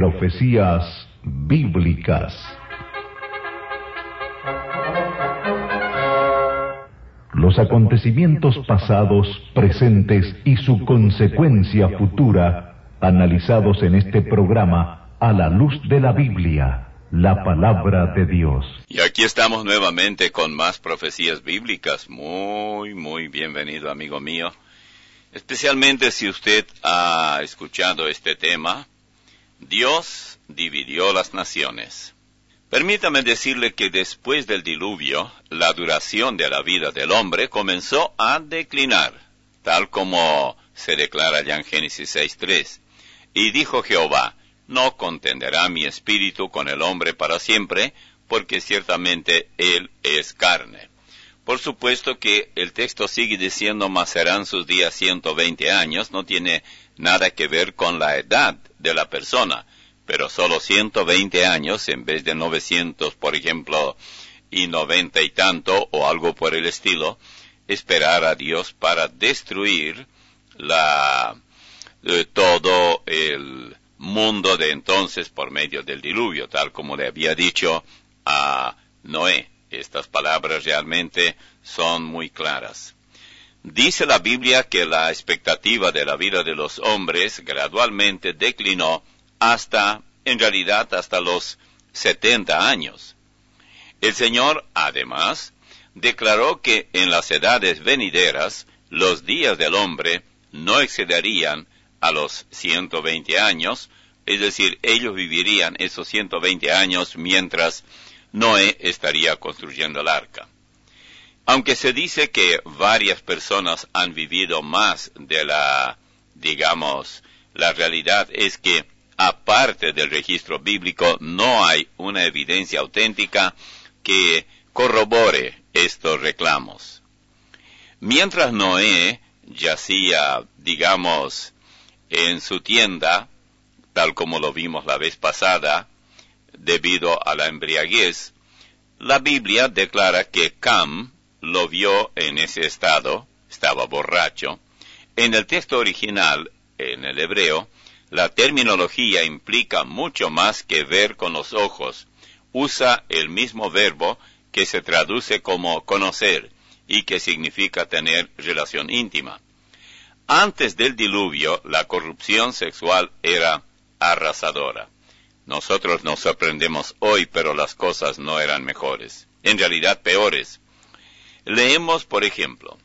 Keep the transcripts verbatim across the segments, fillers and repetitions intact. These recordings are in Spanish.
Profecías bíblicas. Los acontecimientos pasados, presentes y su consecuencia futura, analizados en este programa a la luz de la Biblia, la palabra de Dios. Y aquí estamos nuevamente con más profecías bíblicas. Muy, muy bienvenido, amigo mío. Especialmente si usted ha escuchado este tema, Dios dividió las naciones. Permítame decirle que después del diluvio, la duración de la vida del hombre comenzó a declinar, tal como se declara ya en Génesis seis tres. Y dijo Jehová, no contenderá mi espíritu con el hombre para siempre, porque ciertamente él es carne. Por supuesto que el texto sigue diciendo, mas serán sus días ciento veinte años, no tiene nada que ver con la edad de la persona, pero solo ciento veinte años en vez de novecientos, por ejemplo, y noventa y tanto, o algo por el estilo, esperar a Dios para destruir la, eh, todo el mundo de entonces por medio del diluvio, tal como le había dicho a Noé. Estas palabras realmente son muy claras. Dice la Biblia que la expectativa de la vida de los hombres gradualmente declinó hasta, en realidad, hasta los setenta años. El Señor, además, declaró que en las edades venideras, los días del hombre no excederían a los ciento veinte años, es decir, ellos vivirían esos ciento veinte años mientras Noé estaría construyendo el arca. Aunque se dice que varias personas han vivido más de la, digamos, la realidad es que, aparte del registro bíblico, no hay una evidencia auténtica que corrobore estos reclamos. Mientras Noé yacía, digamos, en su tienda, tal como lo vimos la vez pasada, debido a la embriaguez, la Biblia declara que Cam lo vio en ese estado, estaba borracho. En el texto original, en el hebreo, la terminología implica mucho más que ver con los ojos. Usa el mismo verbo que se traduce como conocer y que significa tener relación íntima. Antes del diluvio, la corrupción sexual era arrasadora. Nosotros nos sorprendemos hoy, pero las cosas no eran mejores. En realidad, peores. Leemos, por ejemplo,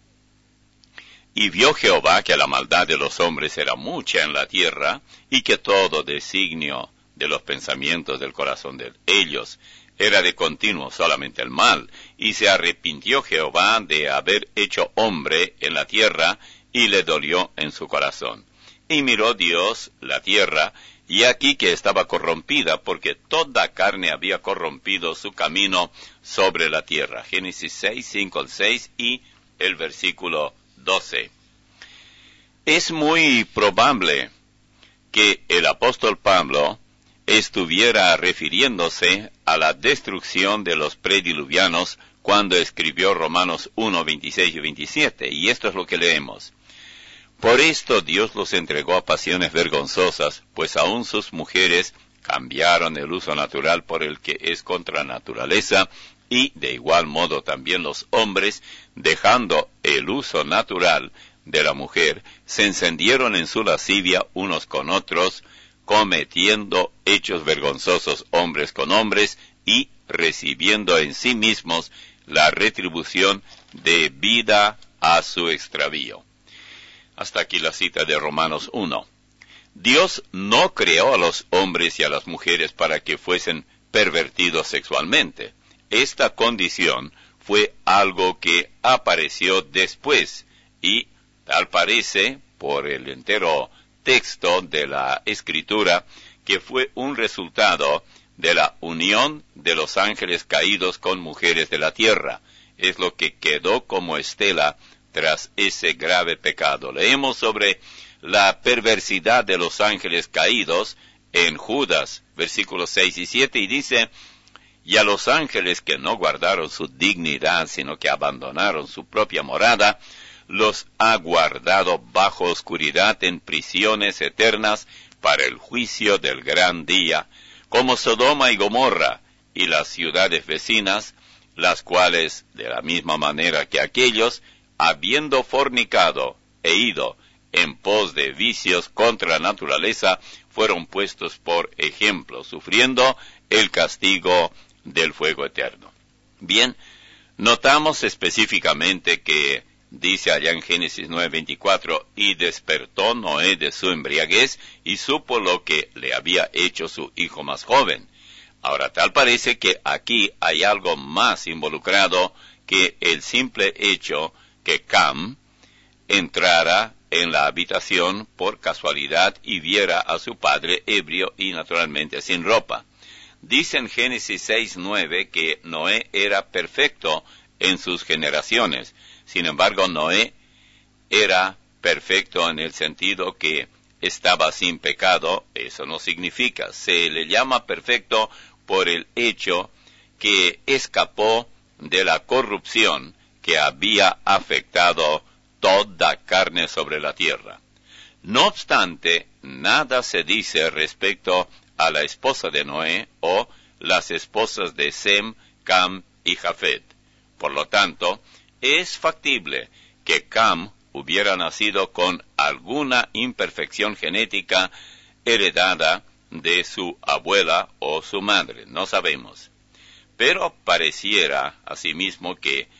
y vio Jehová que la maldad de los hombres era mucha en la tierra, y que todo designio de los pensamientos del corazón de ellos era de continuo solamente el mal, y se arrepintió Jehová de haber hecho hombre en la tierra, y le dolió en su corazón. Y miró Dios la tierra, y aquí que estaba corrompida, porque toda carne había corrompido su camino sobre la tierra. Génesis seis, cinco al seis y el versículo doce. Es muy probable que el apóstol Pablo estuviera refiriéndose a la destrucción de los prediluvianos cuando escribió Romanos uno, veintiséis y veintisiete, y esto es lo que leemos. Por esto Dios los entregó a pasiones vergonzosas, pues aún sus mujeres cambiaron el uso natural por el que es contra naturaleza, y de igual modo también los hombres, dejando el uso natural de la mujer, se encendieron en su lascivia unos con otros, cometiendo hechos vergonzosos hombres con hombres, y recibiendo en sí mismos la retribución debida a su extravío. Hasta aquí la cita de Romanos uno. Dios no creó a los hombres y a las mujeres para que fuesen pervertidos sexualmente. Esta condición fue algo que apareció después y, tal parece, por el entero texto de la Escritura, que fue un resultado de la unión de los ángeles caídos con mujeres de la tierra. Es lo que quedó como estela tras ese grave pecado. Leemos sobre la perversidad de los ángeles caídos en Judas, versículos seis y siete, y dice, y a los ángeles que no guardaron su dignidad, sino que abandonaron su propia morada, los ha guardado bajo oscuridad en prisiones eternas para el juicio del gran día, como Sodoma y Gomorra y las ciudades vecinas, las cuales, de la misma manera que aquellos, habiendo fornicado e ido en pos de vicios contra la naturaleza, fueron puestos por ejemplo, sufriendo el castigo del fuego eterno. Bien, notamos específicamente que dice allá en Génesis nueve veinticuatro, y despertó Noé de su embriaguez y supo lo que le había hecho su hijo más joven. Ahora, tal parece que aquí hay algo más involucrado que el simple hecho que Cam entrara en la habitación por casualidad y viera a su padre ebrio y naturalmente sin ropa. Dice en Génesis seis nueve que Noé era perfecto en sus generaciones. Sin embargo, Noé era perfecto en el sentido que estaba sin pecado. Eso no significa. Se le llama perfecto por el hecho que escapó de la corrupción que había afectado toda carne sobre la tierra. No obstante, nada se dice respecto a la esposa de Noé o las esposas de Sem, Cam y Jafet. Por lo tanto, es factible que Cam hubiera nacido con alguna imperfección genética heredada de su abuela o su madre, no sabemos. Pero pareciera asimismo que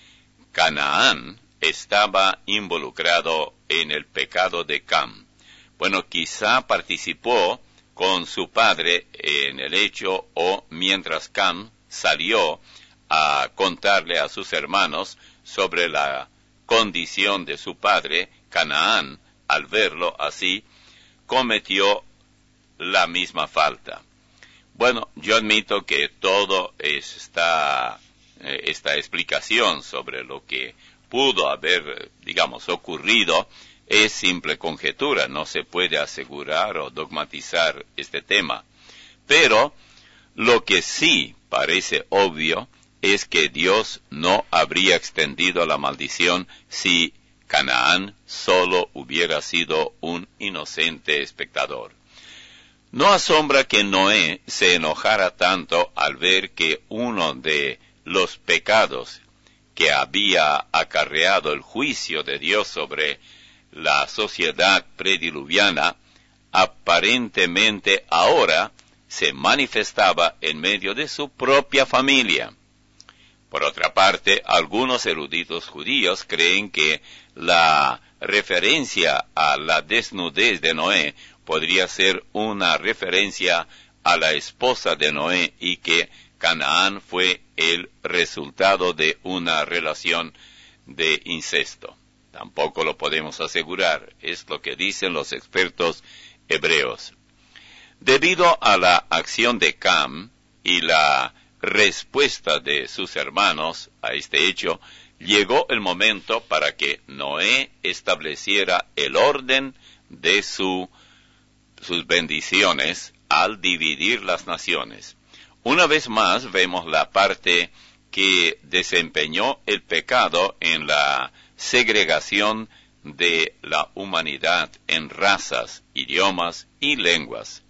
Canaán estaba involucrado en el pecado de Cam. Bueno, quizá participó con su padre en el hecho, o mientras Cam salió a contarle a sus hermanos sobre la condición de su padre, Canaán, al verlo así, cometió la misma falta. Bueno, yo admito que todo esta, esta explicación sobre lo que pudo haber, digamos, ocurrido, es simple conjetura, no se puede asegurar o dogmatizar este tema. Pero lo que sí parece obvio es que Dios no habría extendido la maldición si Canaán solo hubiera sido un inocente espectador. No asombra que Noé se enojara tanto al ver que uno de los pecados que había acarreado el juicio de Dios sobre la sociedad prediluviana, aparentemente ahora se manifestaba en medio de su propia familia. Por otra parte, algunos eruditos judíos creen que la referencia a la desnudez de Noé podría ser una referencia a la esposa de Noé y que Canaán fue el resultado de una relación de incesto. Tampoco lo podemos asegurar, es lo que dicen los expertos hebreos. Debido a la acción de Cam y la respuesta de sus hermanos a este hecho, llegó el momento para que Noé estableciera el orden de su, sus bendiciones al dividir las naciones. Una vez más vemos la parte que desempeñó el pecado en la segregación de la humanidad en razas, idiomas y lenguas.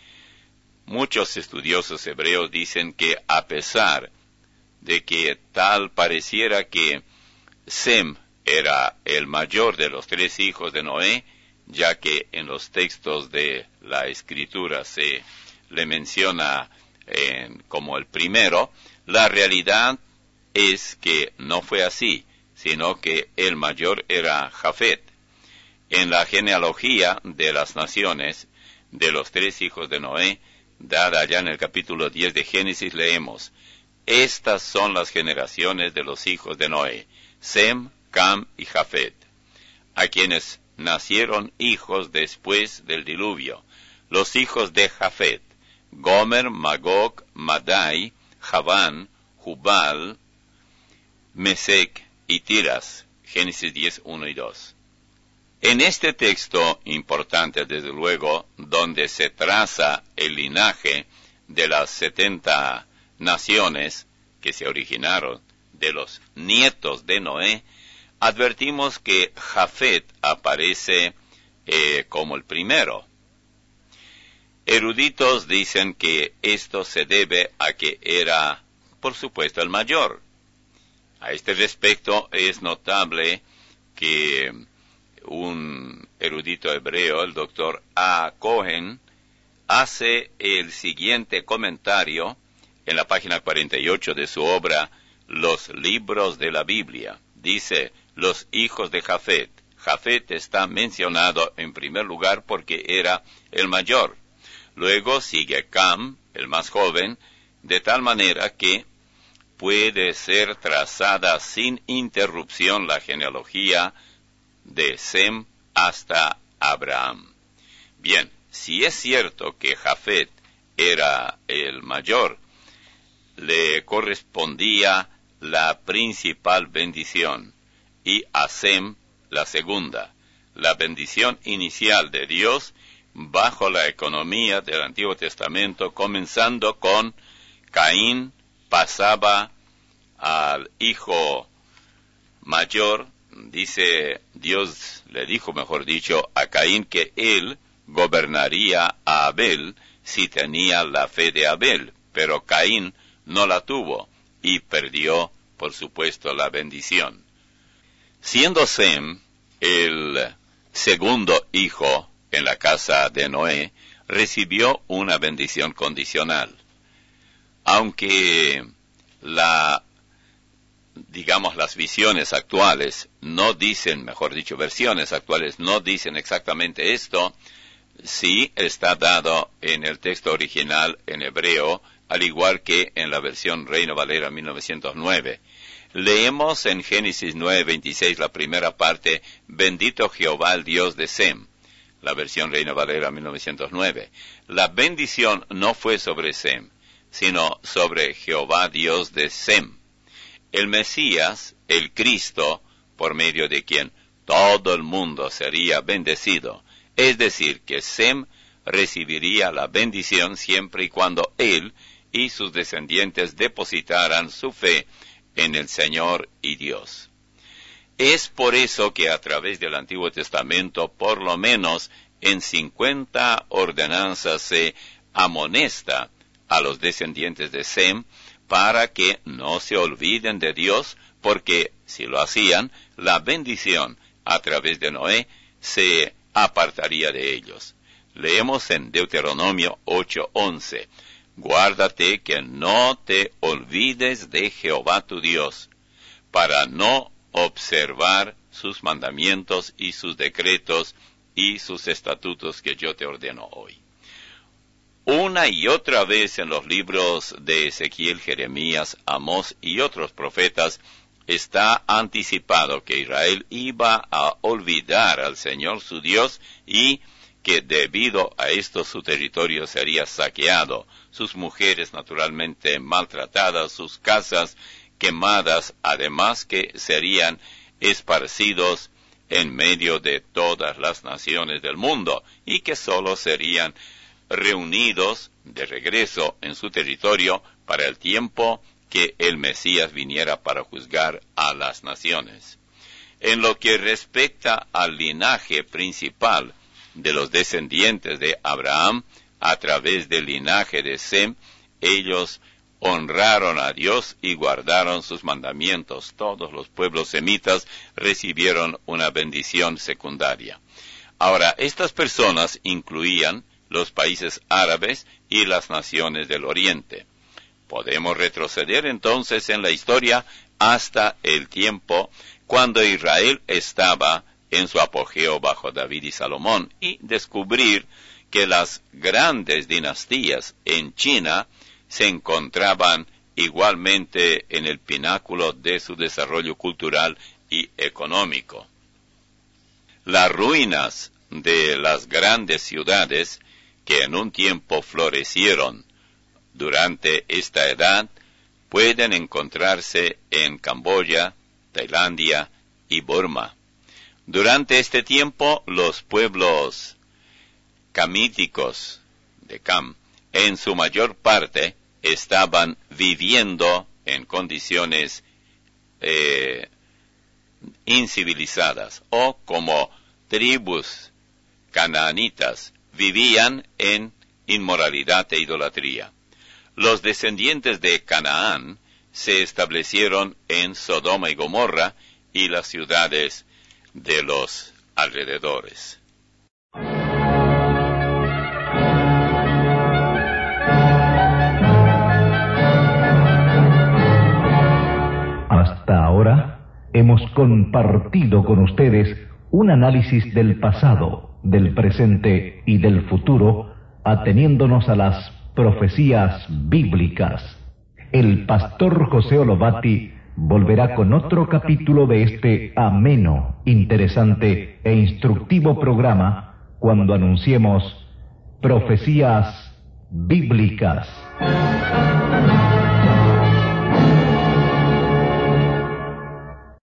Muchos estudiosos hebreos dicen que a pesar de que tal pareciera que Sem era el mayor de los tres hijos de Noé, ya que en los textos de la Escritura se le menciona eh, como el primero, la realidad es que no fue así, sino que el mayor era Jafet. En la genealogía de las naciones de los tres hijos de Noé, dada allá en el capítulo diez de Génesis, leemos: estas son las generaciones de los hijos de Noé, Sem, Cam y Jafet, a quienes nacieron hijos después del diluvio. Los hijos de Jafet: Gomer, Magog, Madai, Javán, Jubal, Mesec y Tiras. Génesis diez, uno y dos. En este texto importante, desde luego, donde se traza el linaje de las setenta naciones que se originaron de los nietos de Noé, advertimos que Jafet aparece eh, como el primero. Eruditos dicen que esto se debe a que era, por supuesto, el mayor. A este respecto es notable que un erudito hebreo, el doctor A. Cohen, hace el siguiente comentario en la página cuarenta y ocho de su obra, Los libros de la Biblia. Dice, los hijos de Jafet. Jafet está mencionado en primer lugar porque era el mayor. Luego sigue Cam, el más joven, de tal manera que puede ser trazada sin interrupción la genealogía de Sem hasta Abraham. Bien, si es cierto que Jafet era el mayor, le correspondía la principal bendición y a Sem la segunda, la bendición inicial de Dios bajo la economía del Antiguo Testamento, comenzando con Caín, pasaba al hijo mayor. Dice, Dios le dijo, mejor dicho, a Caín que él gobernaría a Abel si tenía la fe de Abel, pero Caín no la tuvo y perdió, por supuesto, la bendición. Siendo Sem el segundo hijo en la casa de Noé, recibió una bendición condicional. Aunque la, digamos, las visiones actuales no dicen, mejor dicho, versiones actuales no dicen exactamente esto, sí está dado en el texto original en hebreo, al igual que en la versión Reina Valera mil novecientos nueve. Leemos en Génesis nueve veintiséis la primera parte, bendito Jehová el Dios de Sem, la versión Reina Valera mil novecientos nueve. La bendición no fue sobre Sem, sino sobre Jehová Dios de Sem. El Mesías, el Cristo, por medio de quien todo el mundo sería bendecido, es decir, que Sem recibiría la bendición siempre y cuando él y sus descendientes depositaran su fe en el Señor y Dios. Es por eso que a través del Antiguo Testamento, por lo menos en cincuenta ordenanzas se amonesta a los descendientes de Sem para que no se olviden de Dios, porque si lo hacían, la bendición a través de Noé se apartaría de ellos. Leemos en Deuteronomio ocho once, guárdate que no te olvides de Jehová tu Dios, para no observar sus mandamientos y sus decretos y sus estatutos que yo te ordeno hoy. Una y otra vez en los libros de Ezequiel, Jeremías, Amós y otros profetas está anticipado que Israel iba a olvidar al Señor su Dios y que debido a esto su territorio sería saqueado, sus mujeres naturalmente maltratadas, sus casas quemadas, además que serían esparcidos en medio de todas las naciones del mundo y que solo serían reunidos de regreso en su territorio para el tiempo que el Mesías viniera para juzgar a las naciones. En lo que respecta al linaje principal de los descendientes de Abraham, a través del linaje de Sem, ellos honraron a Dios y guardaron sus mandamientos. Todos los pueblos semitas recibieron una bendición secundaria. Ahora, estas personas incluían los países árabes y las naciones del Oriente. Podemos retroceder entonces en la historia hasta el tiempo cuando Israel estaba en su apogeo bajo David y Salomón y descubrir que las grandes dinastías en China se encontraban igualmente en el pináculo de su desarrollo cultural y económico. Las ruinas de las grandes ciudades que en un tiempo florecieron durante esta edad pueden encontrarse en Camboya, Tailandia y Burma. Durante este tiempo, los pueblos camíticos de Cam, en su mayor parte, estaban viviendo en condiciones eh, incivilizadas, o como tribus canaanitas, vivían en inmoralidad e idolatría. Los descendientes de Canaán se establecieron en Sodoma y Gomorra y las ciudades de los alrededores. Hasta ahora hemos compartido con ustedes un análisis del pasado, del presente y del futuro, ateniéndonos a las profecías bíblicas. El pastor José Olobati volverá con otro capítulo de este ameno, interesante e instructivo programa cuando anunciemos Profecías Bíblicas.